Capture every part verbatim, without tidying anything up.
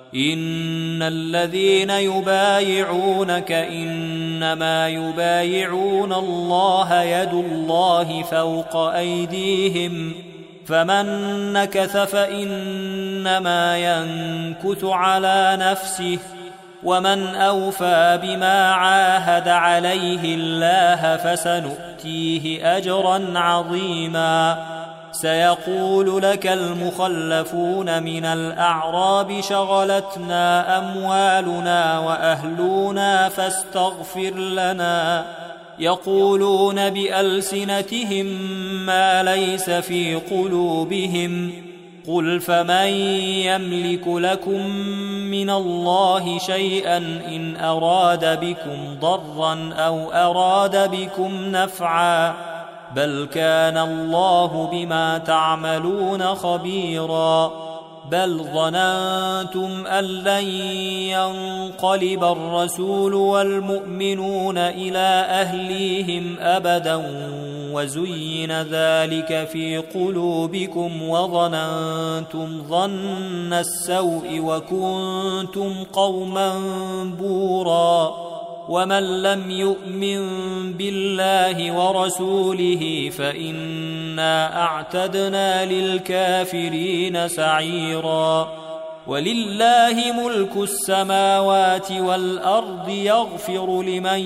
إن الذين يبايعونك إنما يبايعون الله يد الله فوق أيديهم فمن نكث فإنما ينكث على نفسه ومن أوفى بما عاهد عليه الله فسنؤتيه أجرا عظيما. سيقول لك المخلفون من الأعراب شغلتنا أموالنا وأهلنا فاستغفر لنا يقولون بألسنتهم ما ليس في قلوبهم قل فمن يملك لكم من الله شيئا إن أراد بكم ضرا أو أراد بكم نفعا بل كان الله بما تعملون خبيرا. بل ظننتم أن لن ينقلب الرسول والمؤمنون إلى أهليهم أبدا وزين ذلك في قلوبكم وظننتم ظن السوء وكنتم قوما بورا. ومن لم يؤمن بالله ورسوله فإنا أعتدنا للكافرين سعيرا. ولله ملك السماوات والأرض يغفر لمن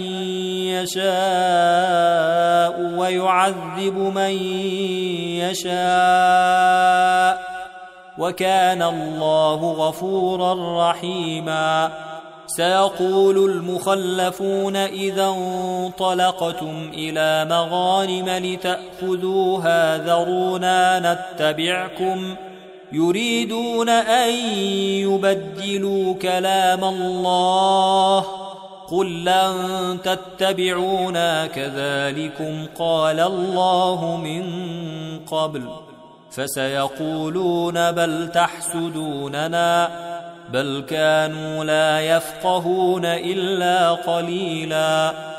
يشاء ويعذب من يشاء وكان الله غفورا رحيما. سيقول المخلفون إذا انطلقتم إلى مغانم لتأخذوها ذرونا نتبعكم يريدون أن يبدلوا كلام الله قل لن تتبعونا كذلكم قال الله من قبل فسيقولون بل تحسدوننا بل كانوا لا يفقهون إلا قليلا.